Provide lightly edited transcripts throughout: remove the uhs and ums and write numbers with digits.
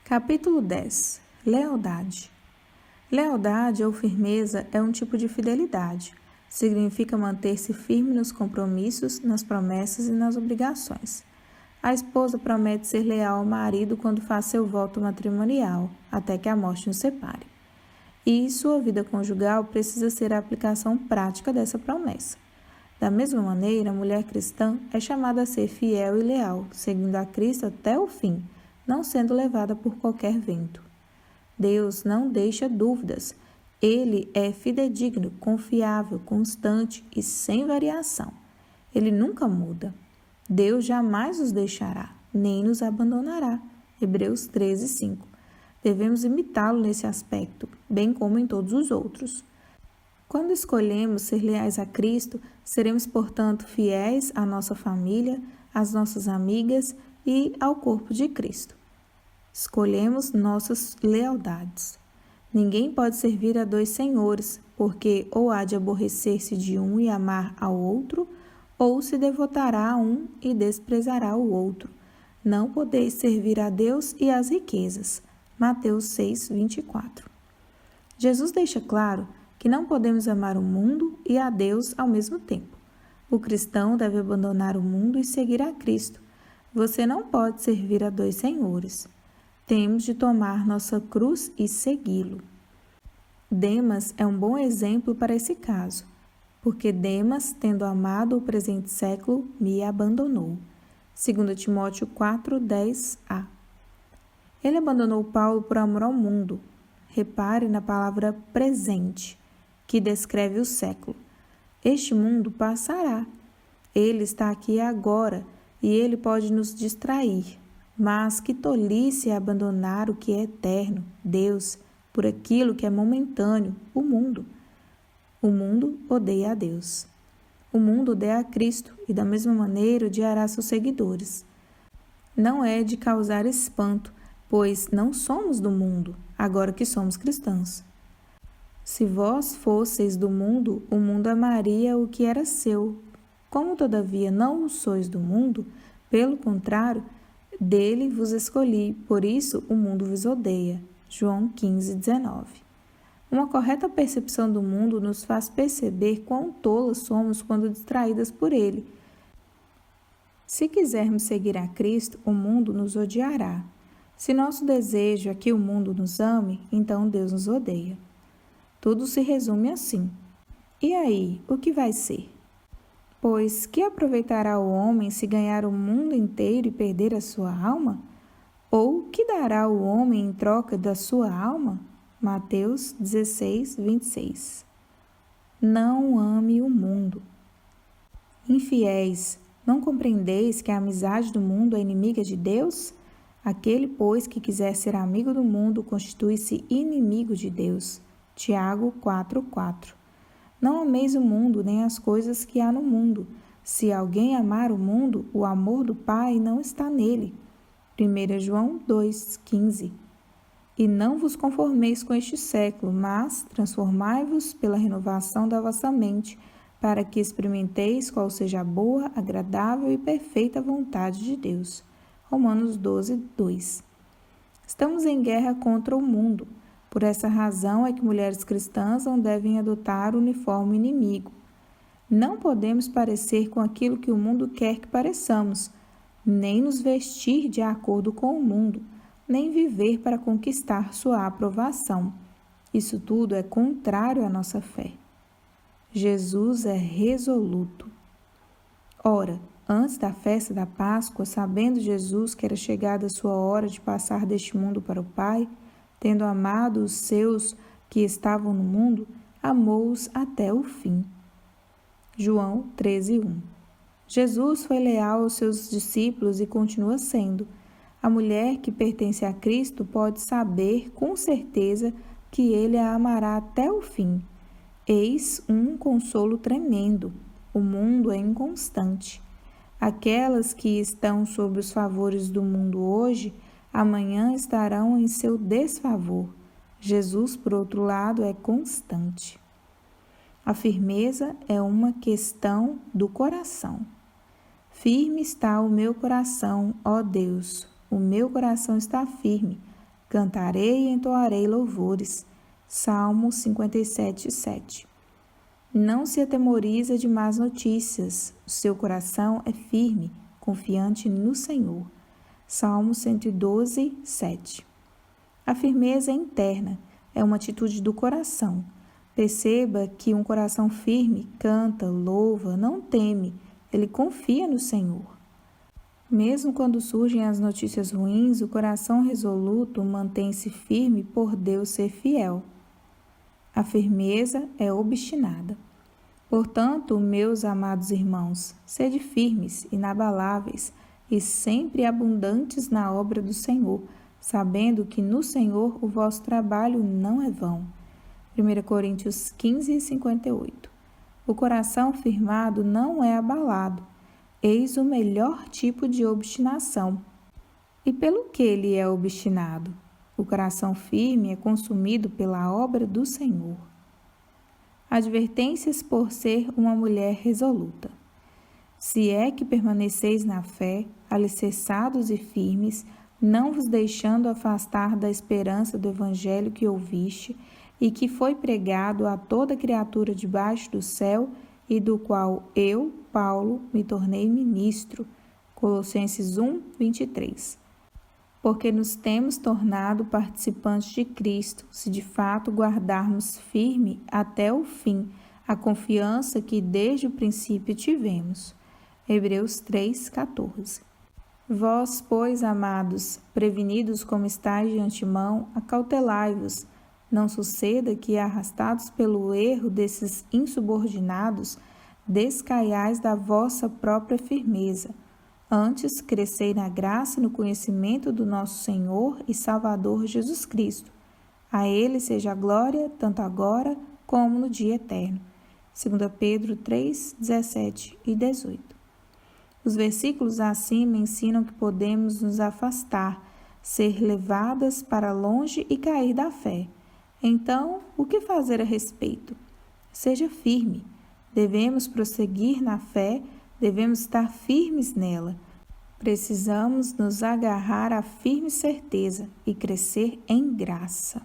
Capítulo 10. Lealdade. Lealdade ou firmeza é um tipo de fidelidade. Significa manter-se firme nos compromissos, nas promessas e nas obrigações. A esposa promete ser leal ao marido quando faz seu voto matrimonial, até que a morte nos separe. E sua vida conjugal precisa ser a aplicação prática dessa promessa. Da mesma maneira, a mulher cristã é chamada a ser fiel e leal, seguindo a Cristo até o fim, não sendo levada por qualquer vento. Deus não deixa dúvidas. Ele é fidedigno, confiável, constante e sem variação. Ele nunca muda. Deus jamais nos deixará, nem nos abandonará. Hebreus 13, 5. Devemos imitá-lo nesse aspecto, bem como em todos os outros. Quando escolhemos ser leais a Cristo, seremos, portanto, fiéis à nossa família, às nossas amigas e ao corpo de Cristo. Escolhemos nossas lealdades. Ninguém pode servir a dois senhores, porque ou há de aborrecer-se de um e amar ao outro, ou se devotará a um e desprezará o outro. Não podeis servir a Deus e às riquezas. Mateus 6, 24. Jesus deixa claro que não podemos amar o mundo e a Deus ao mesmo tempo. O cristão deve abandonar o mundo e seguir a Cristo. Você não pode servir a dois senhores. Temos de tomar nossa cruz e segui-lo. Demas é um bom exemplo para esse caso, porque Demas, tendo amado o presente século, me abandonou. 2 Timóteo 4, 10a. Ele abandonou Paulo por amor ao mundo. Repare na palavra presente, que descreve o século. Este mundo passará. Ele está aqui agora e ele pode nos distrair. Mas que tolice é abandonar o que é eterno, Deus, por aquilo que é momentâneo, o mundo. O mundo odeia a Deus. O mundo odeia a Cristo e, da mesma maneira, odiará seus seguidores. Não é de causar espanto, pois não somos do mundo, agora que somos cristãos. Se vós fosseis do mundo, o mundo amaria o que era seu. Como, todavia, não o sois do mundo, pelo contrário, dele vos escolhi, por isso o mundo vos odeia. João 15, 19. Uma correta percepção do mundo nos faz perceber quão tolas somos quando distraídas por ele. Se quisermos seguir a Cristo, o mundo nos odiará. Se nosso desejo é que o mundo nos ame, então Deus nos odeia. Tudo se resume assim. E aí, o que vai ser? Pois que aproveitará o homem se ganhar o mundo inteiro e perder a sua alma? Ou que dará o homem em troca da sua alma? Mateus 16, 26. Não ame o mundo. Infiéis, não compreendeis que a amizade do mundo é inimiga de Deus? Aquele, pois, que quiser ser amigo do mundo, constitui-se inimigo de Deus. Tiago 4, 4. Não ameis o mundo, nem as coisas que há no mundo. Se alguém amar o mundo, o amor do Pai não está nele. 1 João 2, 15. E não vos conformeis com este século, mas transformai-vos pela renovação da vossa mente, para que experimenteis qual seja a boa, agradável e perfeita vontade de Deus. Romanos 12, 2. Estamos em guerra contra o mundo. Por essa razão é que mulheres cristãs não devem adotar o uniforme inimigo. Não podemos parecer com aquilo que o mundo quer que pareçamos, nem nos vestir de acordo com o mundo, nem viver para conquistar sua aprovação. Isso tudo é contrário à nossa fé. Jesus é resoluto. Ora, antes da festa da Páscoa, sabendo Jesus que era chegada a sua hora de passar deste mundo para o Pai, tendo amado os seus que estavam no mundo, amou-os até o fim. João 13, 1. Jesus foi leal aos seus discípulos e continua sendo. A mulher que pertence a Cristo pode saber com certeza que ele a amará até o fim. Eis um consolo tremendo. O mundo é inconstante. Aquelas que estão sob os favores do mundo hoje, amanhã estarão em seu desfavor. Jesus, por outro lado, é constante. A firmeza é uma questão do coração. Firme está o meu coração, ó Deus. O meu coração está firme. Cantarei e entoarei louvores. Salmo 57, 7. Não se atemoriza de más notícias, o seu coração é firme, confiante no Senhor. Salmo 112, 7. A firmeza é interna, é uma atitude do coração. Perceba que um coração firme canta, louva, não teme, ele confia no Senhor. Mesmo quando surgem as notícias ruins, o coração resoluto mantém-se firme por Deus ser fiel. A firmeza é obstinada. Portanto, meus amados irmãos, sede firmes, inabaláveis e sempre abundantes na obra do Senhor, sabendo que no Senhor o vosso trabalho não é vão. 1 Coríntios 15, 58. O coração firmado não é abalado. Eis o melhor tipo de obstinação. E pelo que ele é obstinado? O coração firme é consumido pela obra do Senhor. Advertências por ser uma mulher resoluta. Se é que permaneceis na fé, alicerçados e firmes, não vos deixando afastar da esperança do evangelho que ouviste e que foi pregado a toda criatura debaixo do céu, e do qual eu, Paulo, me tornei ministro. Colossenses 1, 23. Porque nos temos tornado participantes de Cristo, se de fato guardarmos firme até o fim a confiança que desde o princípio tivemos. Hebreus 3, 14. Vós, pois, amados, prevenidos como estáis de antemão, acautelai-vos. Não suceda que, arrastados pelo erro desses insubordinados, descaiais da vossa própria firmeza. Antes, crescei na graça e no conhecimento do nosso Senhor e Salvador Jesus Cristo. A Ele seja a glória, tanto agora como no dia eterno. 2 Pedro 3, 17 e 18. Os versículos acima ensinam que podemos nos afastar, ser levadas para longe e cair da fé. Então, o que fazer a respeito? Seja firme. Devemos prosseguir na fé, devemos estar firmes nela. Precisamos nos agarrar à firme certeza e crescer em graça.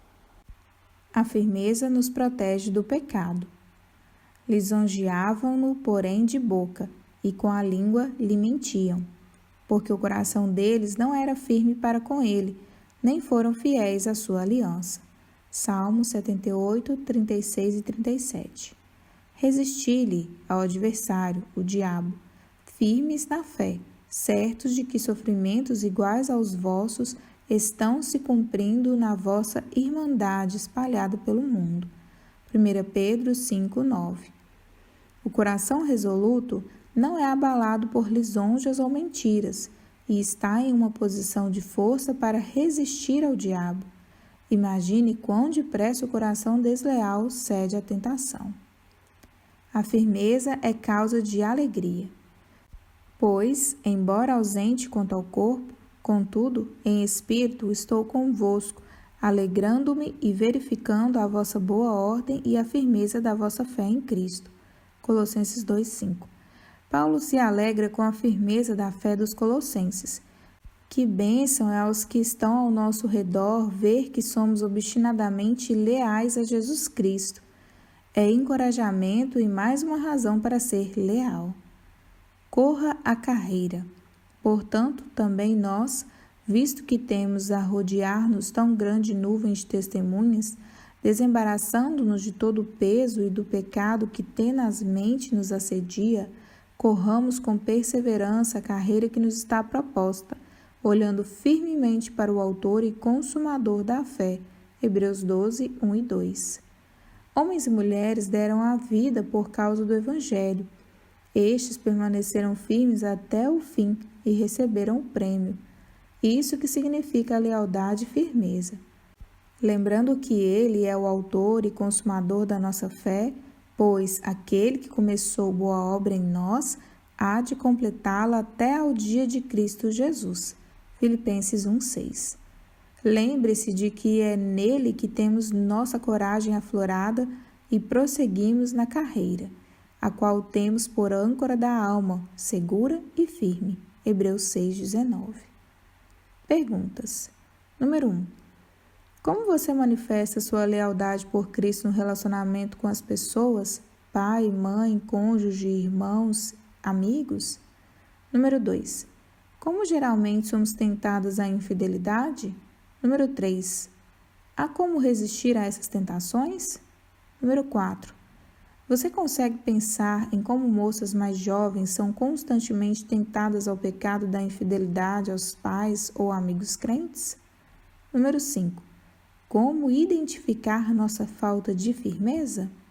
A firmeza nos protege do pecado. Lisonjeavam-no, porém, de boca, e com a língua lhe mentiam, porque o coração deles não era firme para com ele, nem foram fiéis à sua aliança. Salmo 78, 36 e 37. Resisti-lhe ao adversário, o diabo, firmes na fé, certos de que sofrimentos iguais aos vossos estão se cumprindo na vossa irmandade espalhada pelo mundo. 1 Pedro 5, 9. O coração resoluto não é abalado por lisonjas ou mentiras e está em uma posição de força para resistir ao diabo. Imagine quão depressa o coração desleal cede à tentação. A firmeza é causa de alegria. Pois, embora ausente quanto ao corpo, contudo, em espírito estou convosco, alegrando-me e verificando a vossa boa ordem e a firmeza da vossa fé em Cristo. Colossenses 2:5. Paulo se alegra com a firmeza da fé dos colossenses. Que bênção é aos que estão ao nosso redor ver que somos obstinadamente leais a Jesus Cristo. É encorajamento e mais uma razão para ser leal. Corra a carreira. Portanto, também nós, visto que temos a rodear-nos tão grande nuvem de testemunhas, desembaraçando-nos de todo o peso e do pecado que tenazmente nos assedia, corramos com perseverança a carreira que nos está proposta, olhando firmemente para o autor e consumador da fé. Hebreus 12, 1 e 2. Homens e mulheres deram a vida por causa do Evangelho. Estes permaneceram firmes até o fim e receberam o prêmio. Isso que significa lealdade e firmeza. Lembrando que Ele é o autor e consumador da nossa fé, pois aquele que começou boa obra em nós há de completá-la até ao dia de Cristo Jesus. Filipenses 1:6. Lembre-se de que é nele que temos nossa coragem aflorada e prosseguimos na carreira, a qual temos por âncora da alma, segura e firme. Hebreus 6:19. Perguntas. Número 1. Como você manifesta sua lealdade por Cristo no relacionamento com as pessoas, pai, mãe, cônjuge, irmãos, amigos? Número 2. Como geralmente somos tentadas à infidelidade? Número 3. Há como resistir a essas tentações? Número 4. Você consegue pensar em como moças mais jovens são constantemente tentadas ao pecado da infidelidade aos pais ou amigos crentes? Número 5. Como identificar nossa falta de firmeza?